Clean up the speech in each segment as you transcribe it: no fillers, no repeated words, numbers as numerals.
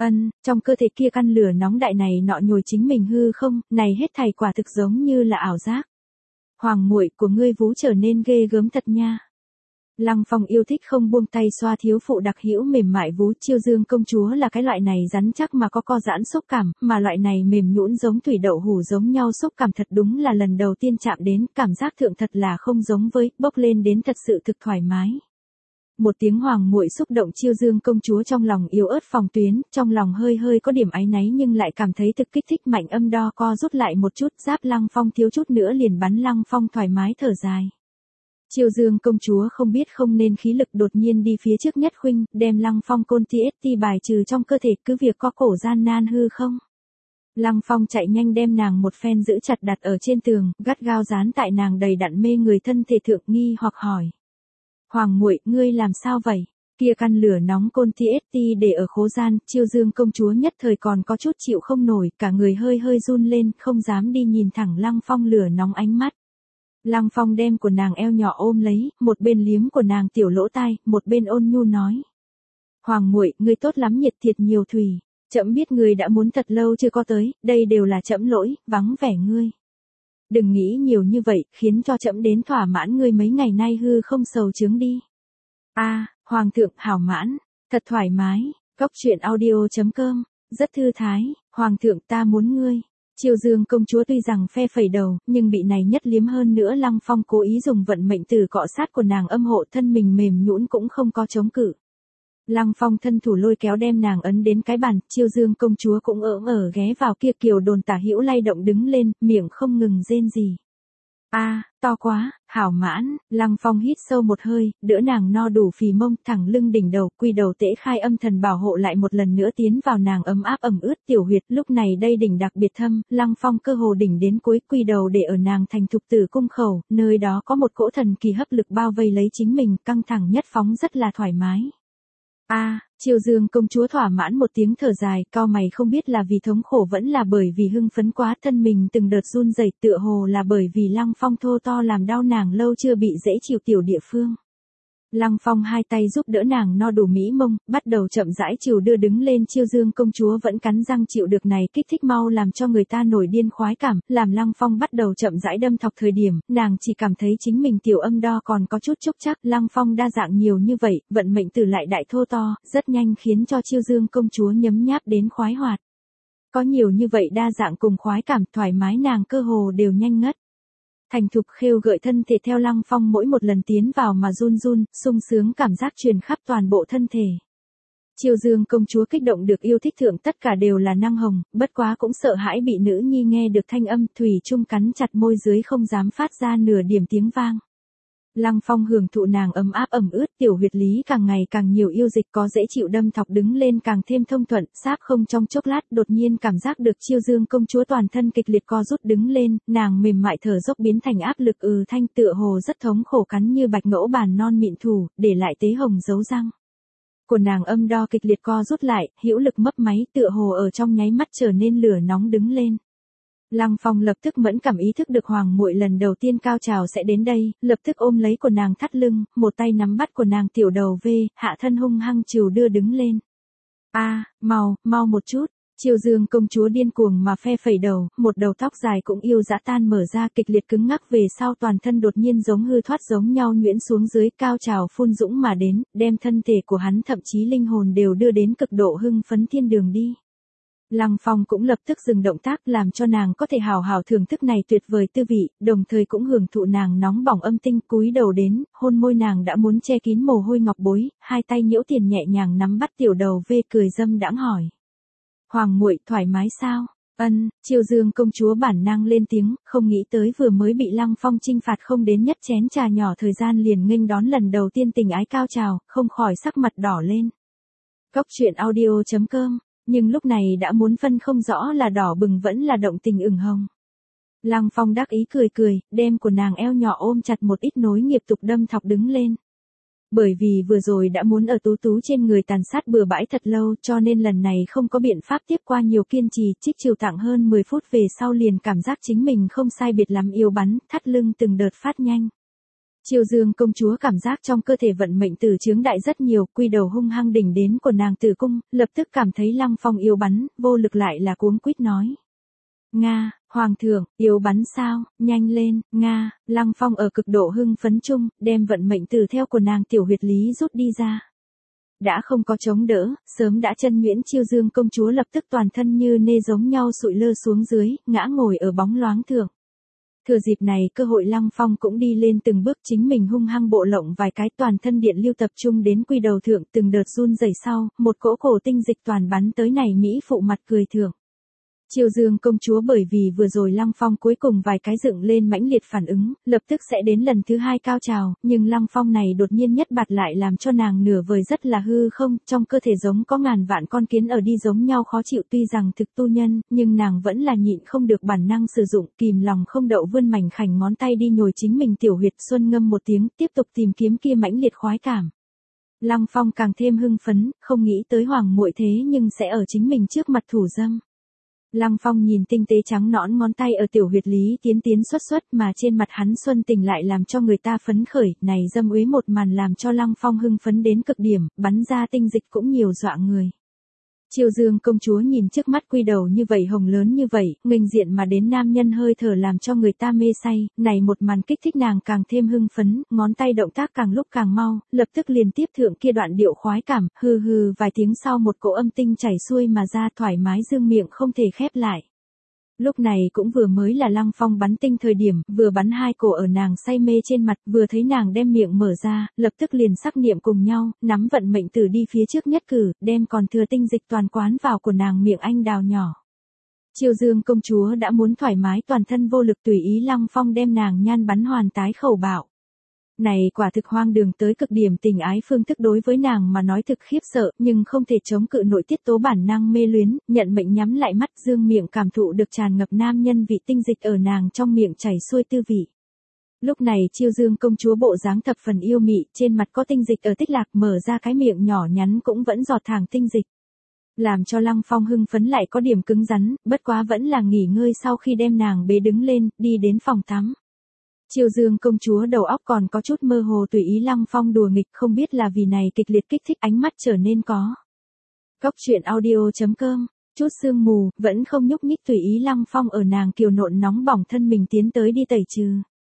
Trong cơ thể kia căn lửa nóng đại này nọ nhồi chính mình hư không, này hết thảy quả thực giống như là ảo giác. Hoàng muội của ngươi vú trở nên ghê gớm thật nha. Lăng Phong yêu thích không buông tay xoa thiếu phụ đặc hữu mềm mại vú. Chiêu Dương công chúa là cái loại này rắn chắc mà có co giãn xúc cảm, mà loại này mềm nhũn giống thủy đậu hủ giống nhau xúc cảm thật đúng là lần đầu tiên chạm đến, cảm giác thượng thật là không giống với, bốc lên đến thật sự thực thoải mái. Một tiếng hoàng muội xúc động Chiêu Dương công chúa trong lòng yếu ớt phòng tuyến, trong lòng hơi hơi có điểm áy náy nhưng lại cảm thấy thực kích thích mạnh âm đo co rút lại một chút, giáp Lăng Phong thiếu chút nữa liền bắn Lăng Phong thoải mái thở dài. Chiêu Dương công chúa không biết không nên khí lực đột nhiên đi phía trước nhất khuynh, đem Lăng Phong côn TST bài trừ trong cơ thể, cứ việc có cổ gian nan hư không. Lăng Phong chạy nhanh đem nàng một phen giữ chặt đặt ở trên tường, gắt gao dán tại nàng đầy đặn mê người thân thể thượng, nghi hoặc hỏi. Hoàng muội, ngươi làm sao vậy? Kia căn lửa nóng côn TST để ở khố gian, Chiêu Dương công chúa nhất thời còn có chút chịu không nổi, cả người hơi hơi run lên, không dám đi nhìn thẳng Lăng Phong lửa nóng ánh mắt. Lăng Phong đem của nàng eo nhỏ ôm lấy, một bên liếm của nàng tiểu lỗ tai, một bên ôn nhu nói. Hoàng muội, ngươi tốt lắm, nhiệt thiệt nhiều thủy. Trẫm biết ngươi đã muốn thật lâu chưa có tới, đây đều là trẫm lỗi, vắng vẻ ngươi. Đừng nghĩ nhiều như vậy, khiến cho trẫm đến thỏa mãn ngươi mấy ngày nay hư không sầu chướng đi. Hoàng thượng hảo mãn, thật thoải mái. Cóc truyện audio.com, rất thư thái. Hoàng thượng, ta muốn ngươi. Chiêu Dương công chúa tuy rằng phe phẩy đầu, nhưng bị này nhất liếm hơn nữa, Lăng Phong cố ý dùng vận mệnh từ cọ sát của nàng âm hộ, thân mình mềm nhũn cũng không có chống cự. Lăng Phong thân thủ lôi kéo đem nàng ấn đến cái bàn, Chiêu Dương công chúa cũng ghé vào kia kiều đồn tả hữu lay động đứng lên, miệng không ngừng rên rỉ. To quá, hảo mãn. Lăng Phong hít sâu một hơi, đỡ nàng no đủ phì mông, thẳng lưng đỉnh đầu, quy đầu tễ khai, âm thần bảo hộ lại một lần nữa tiến vào nàng ấm áp ẩm ướt tiểu huyệt. Lúc này đây đỉnh đặc biệt thâm, Lăng Phong cơ hồ đỉnh đến cuối, quy đầu để ở nàng thành thục tử cung khẩu, nơi đó có một cỗ thần kỳ hấp lực bao vây lấy chính mình, căng thẳng nhất phóng rất là thoải mái. Chiêu Dương công chúa thỏa mãn một tiếng thở dài, cau mày, không biết là vì thống khổ vẫn là bởi vì hưng phấn quá, thân mình từng đợt run rẩy, tựa hồ là bởi vì Lăng Phong thô to làm đau nàng lâu chưa bị dễ chịu tiểu địa phương. Lăng Phong hai tay giúp đỡ nàng no đủ mỹ mông, bắt đầu chậm rãi chiều đưa đứng lên. Chiêu Dương công chúa vẫn cắn răng chịu được này kích thích mau làm cho người ta nổi điên khoái cảm, làm Lăng Phong bắt đầu chậm rãi đâm thọc thời điểm, nàng chỉ cảm thấy chính mình tiểu âm đo còn có chút chúc chắc. Lăng Phong đa dạng nhiều như vậy, vận mệnh từ lại đại thô to, rất nhanh khiến cho Chiêu Dương công chúa nhấm nháp đến khoái hoạt. Có nhiều như vậy đa dạng cùng khoái cảm, thoải mái, nàng cơ hồ đều nhanh ngất. Thành thục khêu gợi thân thể theo Lăng Phong mỗi một lần tiến vào mà run run, sung sướng cảm giác truyền khắp toàn bộ thân thể. Chiêu Dương công chúa kích động được yêu thích thượng, tất cả đều là năng hồng, bất quá cũng sợ hãi bị nữ nhi nghe được thanh âm, thủy chung cắn chặt môi dưới không dám phát ra nửa điểm tiếng vang. Lăng Phong hưởng thụ nàng ấm áp ẩm ướt, tiểu huyệt lý càng ngày càng nhiều yêu dịch, có dễ chịu đâm thọc đứng lên càng thêm thông thuận, sáp không trong chốc lát đột nhiên cảm giác được Chiêu Dương công chúa toàn thân kịch liệt co rút đứng lên, nàng mềm mại thở dốc biến thành áp lực thanh, tựa hồ rất thống khổ, cắn như bạch ngẫu bàn non mịn thủ, để lại tế hồng dấu răng. Của nàng âm đo kịch liệt co rút lại, hữu lực mấp máy, tựa hồ ở trong nháy mắt trở nên lửa nóng đứng lên. Lăng Phong lập tức mẫn cảm ý thức được hoàng muội lần đầu tiên cao trào sẽ đến đây, lập tức ôm lấy của nàng thắt lưng, một tay nắm bắt của nàng tiểu đầu hạ thân hung hăng chiều đưa đứng lên. Mau một chút. Chiêu Dương công chúa điên cuồng mà phe phẩy đầu, một đầu tóc dài cũng yêu dã tan mở ra, kịch liệt cứng ngắc về sau, toàn thân đột nhiên giống hư thoát giống nhau nhuyễn xuống dưới, cao trào phun dũng mà đến, đem thân thể của hắn thậm chí linh hồn đều đưa đến cực độ hưng phấn thiên đường đi. Lăng Phong cũng lập tức dừng động tác, làm cho nàng có thể hào hào thưởng thức này tuyệt vời tư vị, đồng thời cũng hưởng thụ nàng nóng bỏng âm tinh, cúi đầu đến, hôn môi nàng đã muốn che kín mồ hôi ngọc bối, hai tay nhiễu tiền nhẹ nhàng nắm bắt tiểu đầu cười dâm đãng hỏi. Hoàng muội thoải mái sao? Chiêu Dương công chúa bản năng lên tiếng, không nghĩ tới vừa mới bị Lăng Phong chinh phạt không đến nhất chén trà nhỏ thời gian liền nghênh đón lần đầu tiên tình ái cao trào, không khỏi sắc mặt đỏ lên. Cóc truyện audio.com, nhưng lúc này đã muốn phân không rõ là đỏ bừng vẫn là động tình ửng hồng. Lăng Phong đắc ý cười, đem của nàng eo nhỏ ôm chặt một ít nối nghiệp tục đâm thọc đứng lên. Bởi vì vừa rồi đã muốn ở tú trên người tàn sát bừa bãi thật lâu, cho nên lần này không có biện pháp tiếp qua nhiều kiên trì, trích chiều tặng hơn 10 phút về sau liền cảm giác chính mình không sai biệt lắm, yêu bắn, thắt lưng từng đợt phát nhanh. Chiêu Dương công chúa cảm giác trong cơ thể vận mệnh tử chướng đại rất nhiều, quy đầu hung hăng đỉnh đến của nàng tử cung, lập tức cảm thấy Lăng Phong yếu bắn, vô lực lại là cuống quýt nói. Nga, Hoàng thượng, yếu bắn sao, nhanh lên, Nga, Lăng Phong ở cực độ hưng phấn chung, đem vận mệnh tử theo của nàng tiểu huyệt lý rút đi ra. Đã không có chống đỡ, sớm đã chân nhuyễn Chiêu Dương công chúa lập tức toàn thân như nê giống nhau sụi lơ xuống dưới, ngã ngồi ở bóng loáng thượng. Thừa dịp này cơ hội Lăng Phong cũng đi lên từng bước chính mình hung hăng bộ lộng vài cái toàn thân điện lưu tập trung đến quy đầu thượng từng đợt run rẩy sau, một cỗ cổ tinh dịch toàn bắn tới này Mỹ phụ mặt cười thượng. Chiêu Dương công chúa bởi vì vừa rồi Lăng Phong cuối cùng vài cái dựng lên mãnh liệt phản ứng, lập tức sẽ đến lần thứ hai cao trào, nhưng Lăng Phong này đột nhiên nhất bạt lại làm cho nàng nửa vời rất là hư không, trong cơ thể giống có ngàn vạn con kiến ở đi giống nhau khó chịu tuy rằng thực tu nhân, nhưng nàng vẫn là nhịn không được bản năng sử dụng, kìm lòng không đậu vươn mảnh khảnh ngón tay đi nhồi chính mình tiểu huyệt xuân ngâm một tiếng, tiếp tục tìm kiếm kia mãnh liệt khoái cảm. Lăng Phong càng thêm hưng phấn, không nghĩ tới hoàng muội thế nhưng sẽ ở chính mình trước mặt thủ dâm. Lăng Phong nhìn tinh tế trắng nõn ngón tay ở tiểu huyệt lý tiến xuất mà trên mặt hắn xuân tình lại làm cho người ta phấn khởi, này dâm uế một màn làm cho Lăng Phong hưng phấn đến cực điểm, bắn ra tinh dịch cũng nhiều dọa người. Chiêu Dương công chúa nhìn trước mắt quy đầu như vậy hồng lớn như vậy, nghênh diện mà đến nam nhân hơi thở làm cho người ta mê say, này một màn kích thích nàng càng thêm hưng phấn, ngón tay động tác càng lúc càng mau, lập tức liền tiếp thượng kia đoạn điệu khoái cảm, hừ hừ vài tiếng sau một cỗ âm tinh chảy xuôi mà ra thoải mái dương miệng không thể khép lại. Lúc này cũng vừa mới là Lăng Phong bắn tinh thời điểm, vừa bắn hai cổ ở nàng say mê trên mặt, vừa thấy nàng đem miệng mở ra, lập tức liền sắc niệm cùng nhau, nắm vận mệnh tử đi phía trước nhất cử, đem còn thừa tinh dịch toàn quán vào của nàng miệng anh đào nhỏ. Chiêu Dương công chúa đã muốn thoải mái toàn thân vô lực tùy ý Lăng Phong đem nàng nhan bắn hoàn tái khẩu bạo. Này quả thực hoang đường tới cực điểm tình ái phương thức đối với nàng mà nói thực khiếp sợ, nhưng không thể chống cự nội tiết tố bản năng mê luyến, nhận mệnh nhắm lại mắt dương miệng cảm thụ được tràn ngập nam nhân vị tinh dịch ở nàng trong miệng chảy xuôi tư vị. Lúc này Chiêu Dương công chúa bộ dáng thập phần yêu mị, trên mặt có tinh dịch ở tích lạc mở ra cái miệng nhỏ nhắn cũng vẫn giọt thẳng tinh dịch. Làm cho Lăng Phong hưng phấn lại có điểm cứng rắn, bất quá vẫn là nghỉ ngơi sau khi đem nàng bế đứng lên, đi đến phòng tắm. Chiêu Dương công chúa đầu óc còn có chút mơ hồ tùy ý Lăng Phong đùa nghịch không biết là vì này kịch liệt kích thích ánh mắt trở nên có. Góc truyện audio.com, chút sương mù, vẫn không nhúc nhích tùy ý Lăng Phong ở nàng kiều nộn nóng bỏng thân mình tiến tới đi tẩy trừ.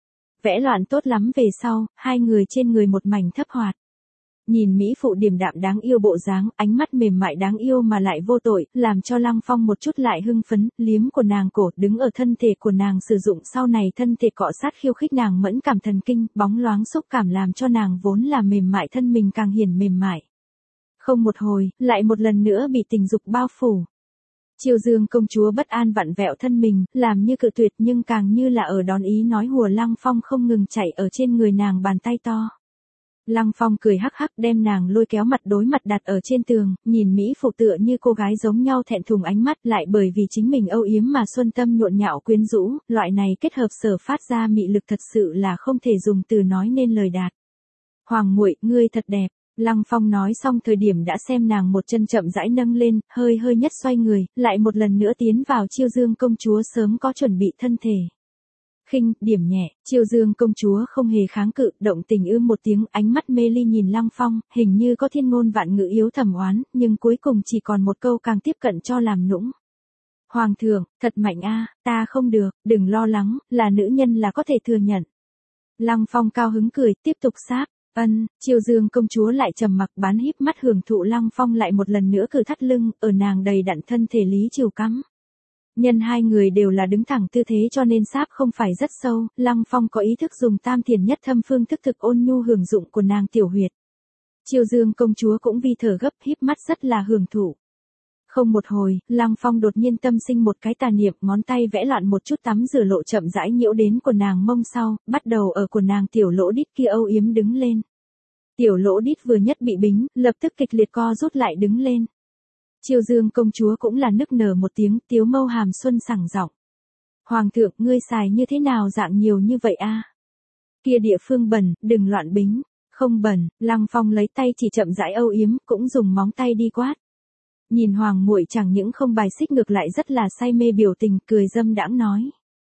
Vẽ loạn tốt lắm về sau, hai người trên người một mảnh thấp hoạt. Nhìn Mỹ phụ điềm đạm đáng yêu bộ dáng, ánh mắt mềm mại đáng yêu mà lại vô tội, làm cho Lăng Phong một chút lại hưng phấn, liếm của nàng cổ, đứng ở thân thể của nàng sử dụng sau này thân thể cọ sát khiêu khích nàng mẫn cảm thần kinh, bóng loáng xúc cảm làm cho nàng vốn là mềm mại thân mình càng hiển mềm mại. Không một hồi, lại một lần nữa bị tình dục bao phủ. Chiêu Dương công chúa bất an vặn vẹo thân mình, làm như cự tuyệt nhưng càng như là ở đón ý nói hùa Lăng Phong không ngừng chạy ở trên người nàng bàn tay to. Lăng Phong cười hắc hắc đem nàng lôi kéo mặt đối mặt đặt ở trên tường, nhìn Mỹ phụ tựa như cô gái giống nhau thẹn thùng ánh mắt lại bởi vì chính mình âu yếm mà xuân tâm nhộn nhạo quyến rũ, loại này kết hợp sở phát ra mị lực thật sự là không thể dùng từ nói nên lời đạt. Hoàng muội, ngươi thật đẹp. Lăng Phong nói xong thời điểm đã xem nàng một chân chậm rãi nâng lên, hơi hơi nhất xoay người, lại một lần nữa tiến vào Chiêu Dương công chúa sớm có chuẩn bị thân thể. Khinh, điểm nhẹ, Chiêu Dương công chúa không hề kháng cự, động tình một tiếng, ánh mắt mê ly nhìn Lăng Phong, hình như có thiên ngôn vạn ngữ yếu thầm oán, nhưng cuối cùng chỉ còn một câu càng tiếp cận cho làm nũng. Hoàng thượng, thật mạnh a, ta không được, đừng lo lắng, là nữ nhân là có thể thừa nhận. Lăng Phong cao hứng cười, tiếp tục sáp. Chiêu Dương công chúa lại trầm mặc bán híp mắt hưởng thụ Lăng Phong lại một lần nữa cử thắt lưng, ở nàng đầy đặn thân thể lý chiều cắm. Nhân hai người đều là đứng thẳng tư thế cho nên sáp không phải rất sâu, Lăng Phong có ý thức dùng tam thiền nhất thâm phương thức thực ôn nhu hưởng dụng của nàng tiểu huyệt. Chiêu Dương công chúa cũng vi thở gấp híp mắt rất là hưởng thụ. Không một hồi, Lăng Phong đột nhiên tâm sinh một cái tà niệm, ngón tay vẽ loạn một chút tắm rửa lộ chậm rãi nhiễu đến của nàng mông sau, bắt đầu ở của nàng tiểu lỗ đít kia âu yếm đứng lên. Tiểu lỗ đít vừa nhất bị bính, lập tức kịch liệt co rút lại đứng lên. Chiêu Dương công chúa cũng là nức nở một tiếng, tiếu mâu hàm xuân sảng giọng. Hoàng thượng, ngươi xài như thế nào dạng nhiều như vậy a? Kia địa phương bẩn, đừng loạn bính. Không bẩn, Lăng Phong lấy tay chỉ chậm rãi âu yếm, cũng dùng móng tay đi quát. Nhìn hoàng muội chẳng những không bài xích ngược lại rất là say mê biểu tình, cười dâm đãng nói.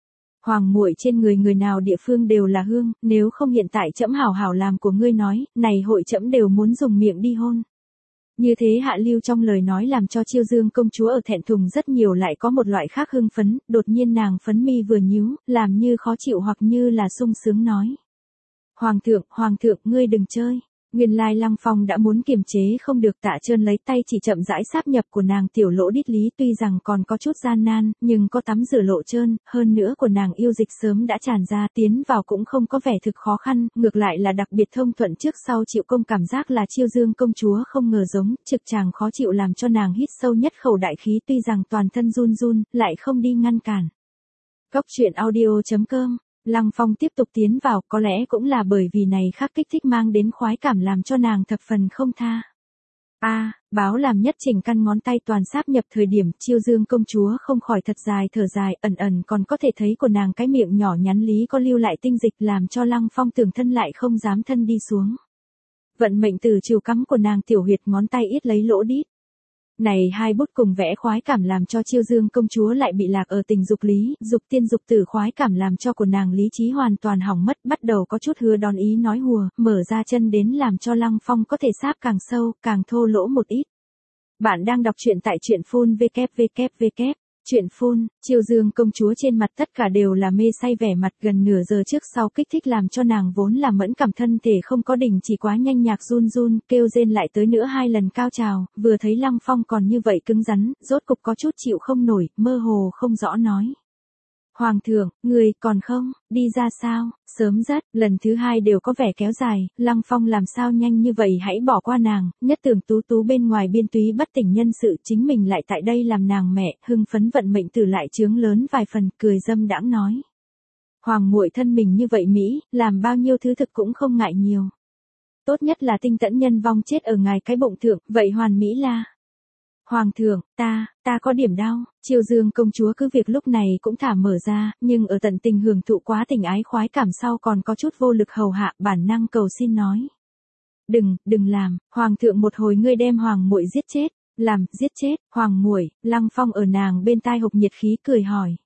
Hoàng muội trên người người nào địa phương đều là hương, nếu không hiện tại trẫm hảo hảo làm của ngươi nói, này hội trẫm đều muốn dùng miệng đi hôn. Như thế hạ lưu trong lời nói làm cho Chiêu Dương công chúa ở thẹn thùng rất nhiều, lại có một loại khác hưng phấn, đột nhiên nàng phấn mi vừa nhíu, làm như khó chịu hoặc như là sung sướng nói. Hoàng thượng, ngươi đừng chơi. Nguyên lai Lăng Phong đã muốn kiềm chế không được, Tạ Trơn lấy tay chỉ chậm rãi sáp nhập của nàng tiểu lỗ đít lý, tuy rằng còn có chút gian nan, nhưng có tắm rửa lộ trơn, hơn nữa của nàng yêu dịch sớm đã tràn ra, tiến vào cũng không có vẻ thực khó khăn, ngược lại là đặc biệt thông thuận, trước sau chịu công cảm giác là Chiêu Dương công chúa không ngờ giống, trực tràng khó chịu làm cho nàng hít sâu nhất khẩu đại khí, tuy rằng toàn thân run run, lại không đi ngăn cản. Cốc truyện audio.com. Lăng Phong tiếp tục tiến vào, có lẽ cũng là bởi vì này khác kích thích mang đến khoái cảm làm cho nàng thập phần không tha. Báo làm nhất chỉnh căn ngón tay toàn sáp nhập thời điểm Chiêu Dương công chúa không khỏi thật dài thở dài, ẩn còn có thể thấy của nàng cái miệng nhỏ nhắn lý có lưu lại tinh dịch, làm cho Lăng Phong tưởng thân lại không dám thân đi xuống. Vận mệnh từ chiều cắm của nàng tiểu huyệt ngón tay ít lấy lỗ đít. Này hai bút cùng vẽ khoái cảm làm cho Chiêu Dương công chúa lại bị lạc ở tình dục lý, dục tiên dục tử khoái cảm làm cho của nàng lý trí hoàn toàn hỏng mất, bắt đầu có chút hứa đón ý nói hùa, mở ra chân đến làm cho Lăng Phong có thể sáp càng sâu, càng thô lỗ một ít. Bạn đang đọc truyện tại truyện phun www. Truyện phun, Chiêu Dương công chúa trên mặt tất cả đều là mê say vẻ mặt, gần nửa giờ trước sau kích thích làm cho nàng vốn là mẫn cảm thân thể không có đình chỉ quá nhanh, nhạc run run, kêu rên lại tới nữa 2 lần cao trào, vừa thấy Lăng Phong còn như vậy cứng rắn, rốt cục có chút chịu không nổi, mơ hồ không rõ nói. Hoàng thượng, người còn không, đi ra sao, sớm rất, lần thứ 2 đều có vẻ kéo dài, Lăng Phong làm sao nhanh như vậy hãy bỏ qua nàng, nhất tưởng tú tú bên ngoài biên túy bất tỉnh nhân sự, chính mình lại tại đây làm nàng mẹ, hưng phấn vận mệnh tử lại chướng lớn vài phần, cười dâm đãng nói. Hoàng muội thân mình như vậy Mỹ, làm bao nhiêu thứ thực cũng không ngại nhiều. Tốt nhất là tinh tẫn nhân vong chết ở ngài cái bụng thượng, vậy hoàn Mỹ là... Hoàng thượng, ta có điểm đau, Chiêu Dương công chúa cứ việc lúc này cũng thả mở ra, nhưng ở tận tình hưởng thụ quá tình ái khoái cảm sau còn có chút vô lực hầu hạ, bản năng cầu xin nói. Đừng làm, Hoàng thượng một hồi ngươi đem Hoàng muội giết chết, giết chết, Hoàng muội, Lăng Phong ở nàng bên tai hộc nhiệt khí cười hỏi.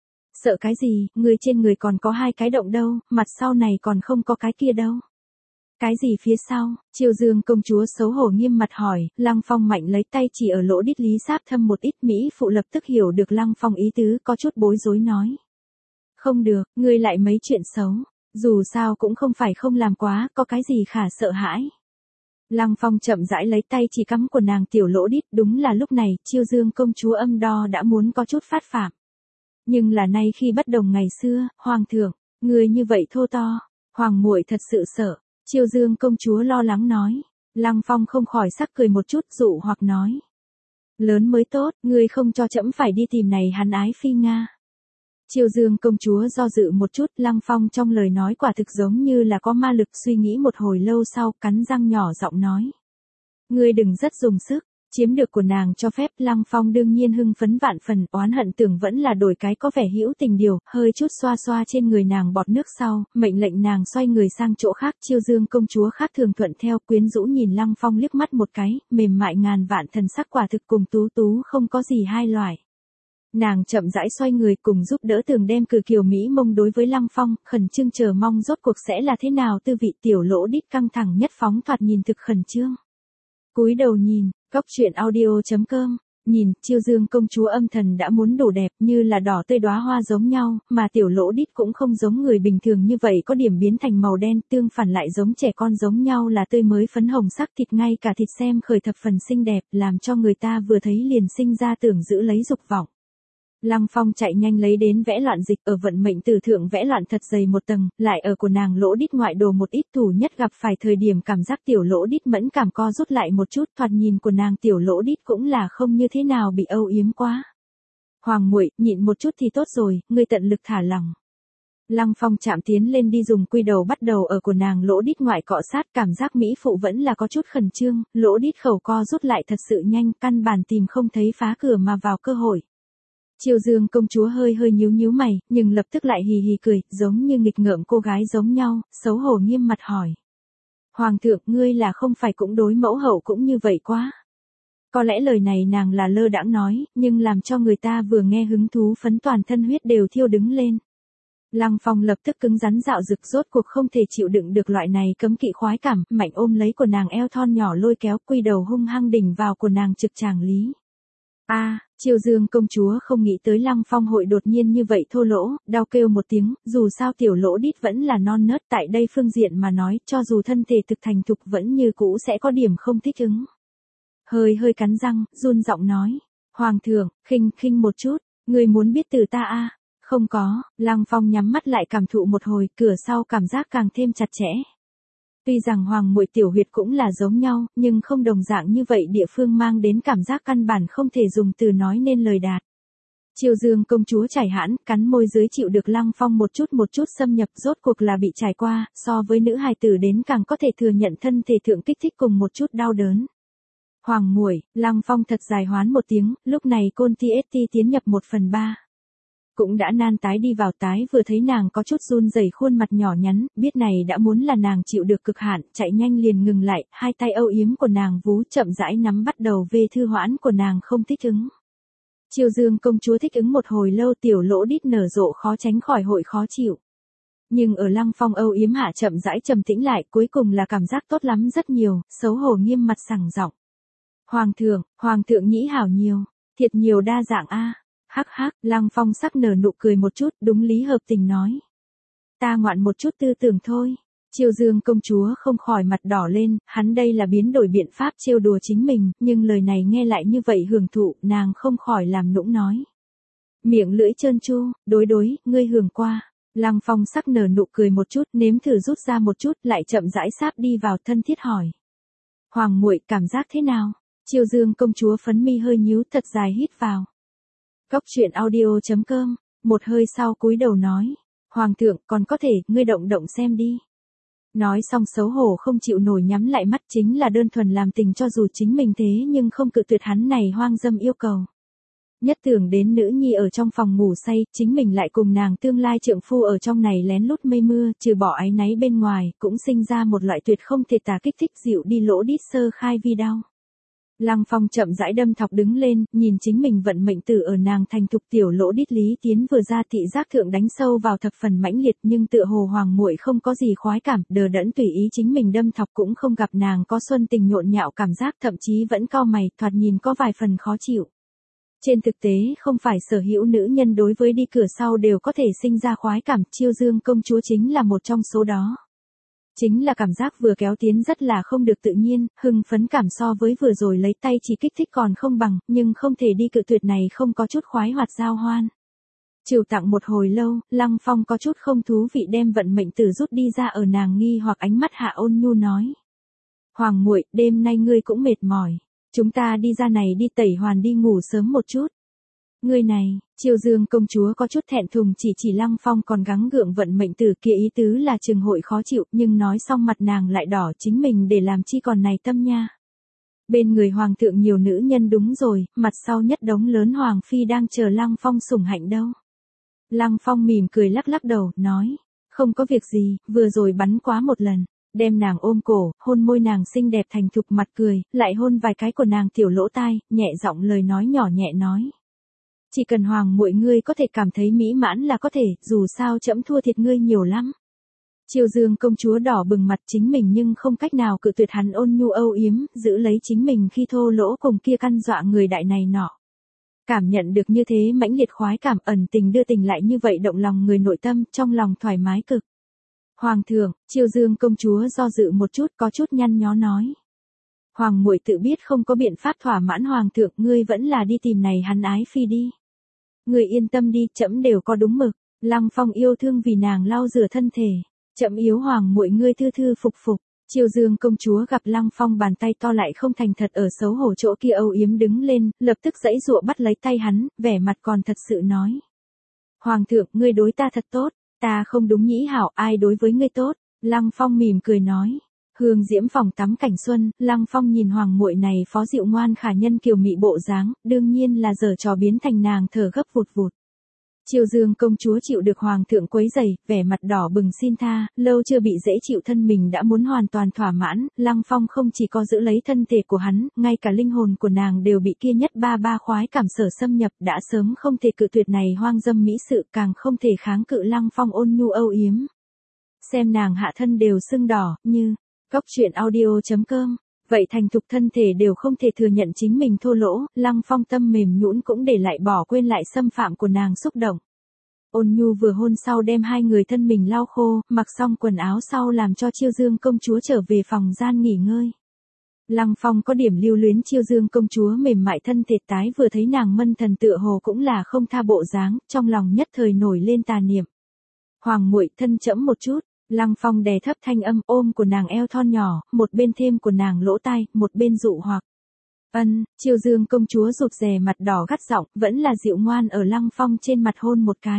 Sợ cái gì, ngươi trên người còn có 2 cái động đâu, mặt sau này còn không có cái kia đâu. Cái gì phía sau, Chiêu Dương công chúa xấu hổ nghiêm mặt hỏi, Lăng Phong mạnh lấy tay chỉ ở lỗ đít lý sáp thâm một ít, Mỹ phụ lập tức hiểu được Lăng Phong ý tứ, có chút bối rối nói. Không được, ngươi lại mấy chuyện xấu, dù sao cũng không phải không làm quá, có cái gì khả sợ hãi. Lăng Phong chậm rãi lấy tay chỉ cắm của nàng tiểu lỗ đít, đúng là lúc này, Chiêu Dương công chúa âm đo đã muốn có chút phát phạm. Nhưng là nay khi bất đồng ngày xưa, Hoàng thượng, người như vậy thô to, Hoàng muội thật sự sợ. Chiêu Dương công chúa lo lắng nói. Lăng Phong không khỏi sắc cười một chút, dụ hoặc nói. Lớn mới tốt, ngươi không cho trẫm phải đi tìm này hắn ái phi Nga. Chiêu Dương công chúa do dự một chút, Lăng Phong trong lời nói quả thực giống như là có ma lực, suy nghĩ một hồi lâu sau, cắn răng nhỏ giọng nói. Ngươi đừng rất dùng sức. Chiếm được của nàng cho phép, Lăng Phong đương nhiên hưng phấn vạn phần, oán hận tưởng vẫn là đổi cái có vẻ hữu tình điều, hơi chút xoa xoa trên người nàng bọt nước sau, mệnh lệnh nàng xoay người sang chỗ khác. Chiêu Dương công chúa khác thường thuận theo, quyến rũ nhìn Lăng Phong liếc mắt một cái, mềm mại ngàn vạn thần sắc quả thực cùng tú tú không có gì hai loại. Nàng chậm rãi xoay người cùng giúp đỡ tường đem cử kiều Mỹ mông đối với Lăng Phong, khẩn trương chờ mong rốt cuộc sẽ là thế nào, tư vị tiểu lỗ đít căng thẳng nhất phóng thoạt nhìn thực khẩn trương. Cúi đầu nhìn, Cốc truyện audio.com, nhìn, Chiêu Dương công chúa âm thần đã muốn đủ đẹp, như là đỏ tươi đóa hoa giống nhau, mà tiểu lỗ đít cũng không giống người bình thường như vậy có điểm biến thành màu đen, tương phản lại giống trẻ con giống nhau là tươi mới phấn hồng sắc thịt, ngay cả thịt xem khởi thập phần xinh đẹp, làm cho người ta vừa thấy liền sinh ra tưởng giữ lấy dục vọng. Lăng Phong chạy nhanh lấy đến vẽ loạn dịch, ở vận mệnh tử thượng vẽ loạn thật dày một tầng, lại ở của nàng lỗ đít ngoại đồ một ít, thủ nhất gặp phải thời điểm cảm giác tiểu lỗ đít mẫn cảm co rút lại một chút, thoạt nhìn của nàng tiểu lỗ đít cũng là không như thế nào bị âu yếm quá. Hoàng muội, nhịn một chút thì tốt rồi, ngươi tận lực thả lỏng. Lăng Phong chạm tiến lên đi dùng quy đầu bắt đầu ở của nàng lỗ đít ngoại cọ sát, cảm giác mỹ phụ vẫn là có chút khẩn trương, lỗ đít khẩu co rút lại thật sự nhanh, căn bản tìm không thấy phá cửa mà vào cơ hội. Chiêu Dương công chúa hơi nhíu mày, nhưng lập tức lại hì hì cười, giống như nghịch ngợm cô gái giống nhau, xấu hổ nghiêm mặt hỏi. Hoàng thượng, ngươi là không phải cũng đối mẫu hậu cũng như vậy quá. Có lẽ lời này nàng là lơ đãng nói, nhưng làm cho người ta vừa nghe hứng thú phấn toàn thân huyết đều thiêu đứng lên. Lăng Phong lập tức cứng rắn dạo dực, rốt cuộc không thể chịu đựng được loại này cấm kỵ khoái cảm, mạnh ôm lấy của nàng eo thon nhỏ lôi kéo, quy đầu hung hăng đỉnh vào của nàng trực tràng lý. Chiêu Dương công chúa không nghĩ tới Lăng Phong hội đột nhiên như vậy thô lỗ, đau kêu một tiếng, dù sao tiểu lỗ đít vẫn là non nớt, tại đây phương diện mà nói, cho dù thân thể thực thành thục vẫn như cũ sẽ có điểm không thích ứng. Hơi cắn răng, run giọng nói, Hoàng thượng, khinh một chút, người muốn biết từ ta Không có, Lăng Phong nhắm mắt lại cảm thụ một hồi, cửa sau cảm giác càng thêm chặt chẽ. Tuy rằng hoàng muội tiểu huyệt cũng là giống nhau, nhưng không đồng dạng như vậy, địa phương mang đến cảm giác căn bản không thể dùng từ nói nên lời đạt. Chiêu Dương công chúa chảy hãn, cắn môi dưới chịu được Lăng Phong một chút xâm nhập, rốt cuộc là bị trải qua, so với nữ hài tử đến càng có thể thừa nhận thân thể thượng kích thích cùng một chút đau đớn. Hoàng muội, Lăng Phong thật dài hoán một tiếng, lúc này côn TST tiến nhập 1/3. Cũng đã nan tái đi vào tái, vừa thấy nàng có chút run rẩy khuôn mặt nhỏ nhắn, biết này đã muốn là nàng chịu được cực hạn, chạy nhanh liền ngừng lại, hai tay âu yếm của nàng vú chậm rãi nắm bắt đầu về thư hoãn của nàng không thích ứng. Chiêu Dương công chúa thích ứng một hồi lâu, tiểu lỗ đít nở rộ khó tránh khỏi hội khó chịu. Nhưng ở Lăng Phong âu yếm hạ chậm rãi trầm tĩnh lại, cuối cùng là cảm giác tốt lắm rất nhiều, xấu hổ nghiêm mặt sẳng giọng. Hoàng thượng nhĩ hảo nhiều, thiệt nhiều đa dạng Hắc, Lăng Phong sắc nở nụ cười một chút, đúng lý hợp tình nói. Ta ngoạn một chút tư tưởng thôi. Chiêu Dương công chúa không khỏi mặt đỏ lên, hắn đây là biến đổi biện pháp trêu đùa chính mình, nhưng lời này nghe lại như vậy hưởng thụ, nàng không khỏi làm nũng nói. Miệng lưỡi trơn tru, đối, ngươi hưởng qua. Lăng Phong sắc nở nụ cười một chút, nếm thử rút ra một chút, lại chậm rãi sáp đi vào, thân thiết hỏi. Hoàng muội cảm giác thế nào? Chiêu Dương công chúa phấn mi hơi nhíu, thật dài hít vào. Cóc truyện audio.com, một hơi sau cúi đầu nói, Hoàng thượng, còn có thể, ngươi động xem đi. Nói xong xấu hổ không chịu nổi nhắm lại mắt, chính là đơn thuần làm tình cho dù chính mình thế nhưng không cự tuyệt hắn này hoang dâm yêu cầu. Nhất tưởng đến nữ nhi ở trong phòng ngủ say, chính mình lại cùng nàng tương lai trượng phu ở trong này lén lút mây mưa, trừ bỏ áy náy bên ngoài, cũng sinh ra một loại tuyệt không thể tả kích thích dịu đi lỗ đít sơ khai vi đau. Lăng Phong chậm rãi đâm thọc đứng lên, nhìn chính mình vận mệnh tử ở nàng thành thục tiểu lỗ đít lý tiến vừa ra, thị giác thượng đánh sâu vào thập phần mãnh liệt, nhưng tựa hồ hoàng muội không có gì khoái cảm, đờ đẫn tùy ý chính mình đâm thọc, cũng không gặp nàng có xuân tình nhộn nhạo cảm giác, thậm chí vẫn cau mày, thoạt nhìn có vài phần khó chịu. Trên thực tế, không phải sở hữu nữ nhân đối với đi cửa sau đều có thể sinh ra khoái cảm, Chiêu Dương công chúa chính là một trong số đó. Chính là cảm giác vừa kéo tiến rất là không được tự nhiên, hưng phấn cảm so với vừa rồi lấy tay chỉ kích thích còn không bằng, nhưng không thể đi cự tuyệt này không có chút khoái hoạt giao hoan. Trìu tặng một hồi lâu, Lăng Phong có chút không thú vị đem vận mệnh tử rút đi ra, ở nàng nghi hoặc ánh mắt hạ ôn nhu nói. Hoàng muội, đêm nay ngươi cũng mệt mỏi, chúng ta đi ra này đi tẩy hoàn đi ngủ sớm một chút. Ngươi này, Chiêu Dương công chúa có chút thẹn thùng, chỉ Lăng Phong còn gắng gượng vận mệnh tử kia, ý tứ là trường hội khó chịu, nhưng nói xong mặt nàng lại đỏ, chính mình để làm chi còn này tâm nha. Bên người hoàng thượng nhiều nữ nhân đúng rồi, mặt sau nhất đống lớn hoàng phi đang chờ Lăng Phong sủng hạnh đâu. Lăng Phong mỉm cười lắc đầu, nói, không có việc gì, vừa rồi bắn quá một lần. Đem nàng ôm cổ, hôn môi nàng xinh đẹp thành thục, mặt cười, lại hôn vài cái của nàng tiểu lỗ tai, nhẹ giọng lời nói nhỏ nhẹ nói. Chỉ cần hoàng muội ngươi có thể cảm thấy mỹ mãn là có thể, dù sao trẫm thua thiệt ngươi nhiều lắm. Chiêu Dương công chúa đỏ bừng mặt, chính mình nhưng không cách nào cự tuyệt hắn ôn nhu âu yếm, giữ lấy chính mình khi thô lỗ cùng kia căn dọa người đại này nọ. Cảm nhận được như thế mãnh liệt khoái cảm, ẩn tình đưa tình lại như vậy động lòng người nội tâm, trong lòng thoải mái cực. Hoàng thượng, Chiêu Dương công chúa do dự một chút, có chút nhăn nhó nói. Hoàng muội tự biết không có biện pháp thỏa mãn hoàng thượng, ngươi vẫn là đi tìm này hắn ái phi đi. Ngươi yên tâm đi, trẫm đều có đúng mực. Lăng Phong yêu thương vì nàng lau rửa thân thể. Trẫm yếu hoàng muội ngươi thư thư phục phục. Chiêu Dương công chúa gặp Lăng Phong bàn tay to lại không thành thật ở xấu hổ chỗ kia âu yếm đứng lên, lập tức giãy giụa bắt lấy tay hắn, vẻ mặt còn thật sự nói. Hoàng thượng, ngươi đối ta thật tốt, ta không đúng nhĩ hảo, ai đối với ngươi tốt? Lăng Phong mỉm cười nói. Hương diễm phòng tắm cảnh xuân, Lăng Phong nhìn hoàng muội này phó dịu ngoan khả nhân kiều mị bộ dáng, đương nhiên là giở trò biến thành nàng thở gấp vụt vụt. Chiêu Dương công chúa chịu được hoàng thượng quấy rầy, vẻ mặt đỏ bừng xin tha, lâu chưa bị dễ chịu thân mình đã muốn hoàn toàn thỏa mãn, Lăng Phong không chỉ có giữ lấy thân thể của hắn, ngay cả linh hồn của nàng đều bị kia nhất ba khoái cảm sở xâm nhập, đã sớm không thể cự tuyệt này hoang dâm mỹ sự, càng không thể kháng cự Lăng Phong ôn nhu âu yếm. Xem nàng hạ thân đều sưng đỏ, như Cóc Truyện Audio.com. Vậy thành thục thân thể đều không thể thừa nhận chính mình thô lỗ, Lăng Phong tâm mềm nhũn cũng để lại bỏ quên lại xâm phạm của nàng xúc động. Ôn nhu vừa hôn sau đem hai người thân mình lau khô, mặc xong quần áo sau làm cho Chiêu Dương công chúa trở về phòng gian nghỉ ngơi. Lăng Phong có điểm lưu luyến Chiêu Dương công chúa mềm mại thân thể tái vừa thấy nàng mân thần tựa hồ cũng là không tha bộ dáng, trong lòng nhất thời nổi lên tà niệm. Hoàng muội thân chẫm một chút. Lăng Phong đè thấp thanh âm ôm của nàng eo thon nhỏ, một bên thêm của nàng lỗ tai, một bên dụ hoặc. Chiêu Dương công chúa rụt rè mặt đỏ gắt giọng, vẫn là dịu ngoan ở Lăng Phong trên mặt hôn một cái.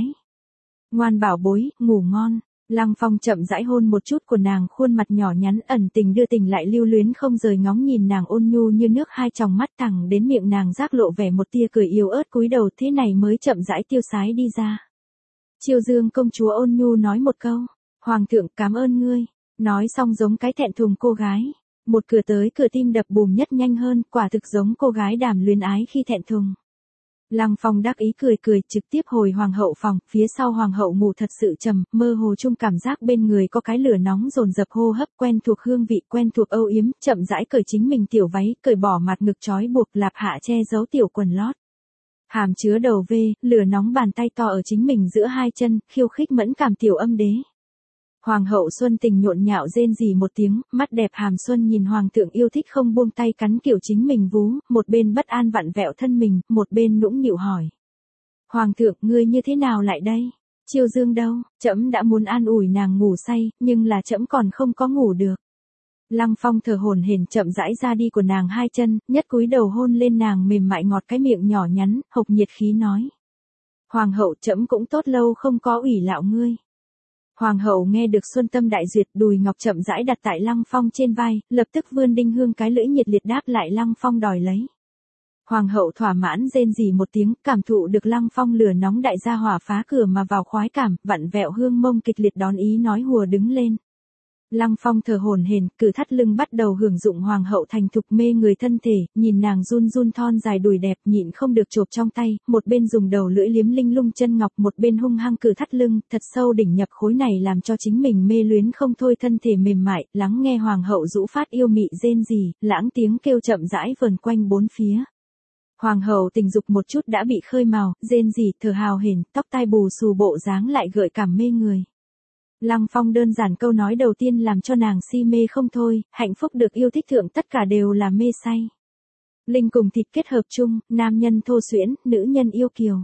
Ngoan bảo bối, ngủ ngon. Lăng Phong chậm rãi hôn một chút của nàng khuôn mặt nhỏ nhắn ẩn tình đưa tình lại lưu luyến không rời ngóng nhìn nàng ôn nhu như nước hai tròng mắt thẳng đến miệng nàng rác lộ vẻ một tia cười yếu ớt cúi đầu thế này mới chậm rãi tiêu sái đi ra. Chiêu Dương công chúa ôn nhu nói một câu. Hoàng thượng cảm ơn ngươi. Nói xong giống cái thẹn thùng cô gái. Một cửa tới cửa tim đập bùm nhất nhanh hơn, quả thực giống cô gái đàm luyến ái khi thẹn thùng. Lăng Phong đắc ý cười trực tiếp hồi hoàng hậu phòng, phía sau hoàng hậu ngủ thật sự trầm, mơ hồ chung cảm giác bên người có cái lửa nóng dồn dập hô hấp quen thuộc hương vị quen thuộc âu yếm, chậm rãi cởi chính mình tiểu váy, cởi bỏ mặt ngực trói buộc lạp hạ che giấu tiểu quần lót. Hàm chứa đầu vê, lửa nóng bàn tay to ở chính mình giữa hai chân, khiêu khích mẫn cảm tiểu âm đế. Hoàng hậu Xuân Tình nhộn nhạo rên rỉ một tiếng, mắt đẹp hàm xuân nhìn hoàng thượng yêu thích không buông tay cắn kiểu chính mình vú, một bên bất an vặn vẹo thân mình, một bên nũng nịu hỏi. Hoàng thượng, ngươi như thế nào lại đây? Chiêu Dương đâu? Trẫm đã muốn an ủi nàng ngủ say, nhưng là trẫm còn không có ngủ được. Lăng Phong thở hổn hển chậm rãi ra đi của nàng hai chân, nhất cúi đầu hôn lên nàng mềm mại ngọt cái miệng nhỏ nhắn, hộc nhiệt khí nói. Hoàng hậu trẫm cũng tốt lâu không có ủy lạo ngươi. Hoàng hậu nghe được xuân tâm đại duyệt đùi ngọc chậm rãi đặt tại Lăng Phong trên vai, lập tức vươn đinh hương cái lưỡi nhiệt liệt đáp lại Lăng Phong đòi lấy. Hoàng hậu thỏa mãn rên rỉ một tiếng, cảm thụ được Lăng Phong lửa nóng đại gia hỏa phá cửa mà vào khoái cảm, vặn vẹo hương mông kịch liệt đón ý nói hùa đứng lên. Lăng Phong thở hổn hển, cử thắt lưng bắt đầu hưởng dụng hoàng hậu thành thục mê người thân thể, nhìn nàng run run thon dài đùi đẹp, nhịn không được chộp trong tay, một bên dùng đầu lưỡi liếm linh lung chân ngọc, một bên hung hăng cử thắt lưng, thật sâu đỉnh nhập khối này làm cho chính mình mê luyến không thôi thân thể mềm mại, lắng nghe hoàng hậu rũ phát yêu mị rên rỉ, lãng tiếng kêu chậm rãi vờn quanh bốn phía. Hoàng hậu tình dục một chút đã bị khơi mào, rên rỉ, thở hào hển, tóc tai bù xù bộ dáng lại gợi cảm mê người. Lăng Phong đơn giản câu nói đầu tiên làm cho nàng si mê không thôi, hạnh phúc được yêu thích thượng tất cả đều là mê say. Linh cùng thịt kết hợp chung, nam nhân thô xuyễn, nữ nhân yêu kiều.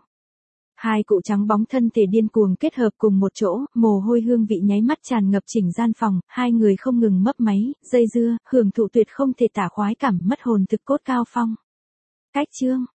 Hai cụ trắng bóng thân thể điên cuồng kết hợp cùng một chỗ, mồ hôi hương vị nháy mắt tràn ngập chỉnh gian phòng, hai người không ngừng mấp máy, dây dưa, hưởng thụ tuyệt không thể tả khoái cảm mất hồn thực cốt cao phong. Cách chương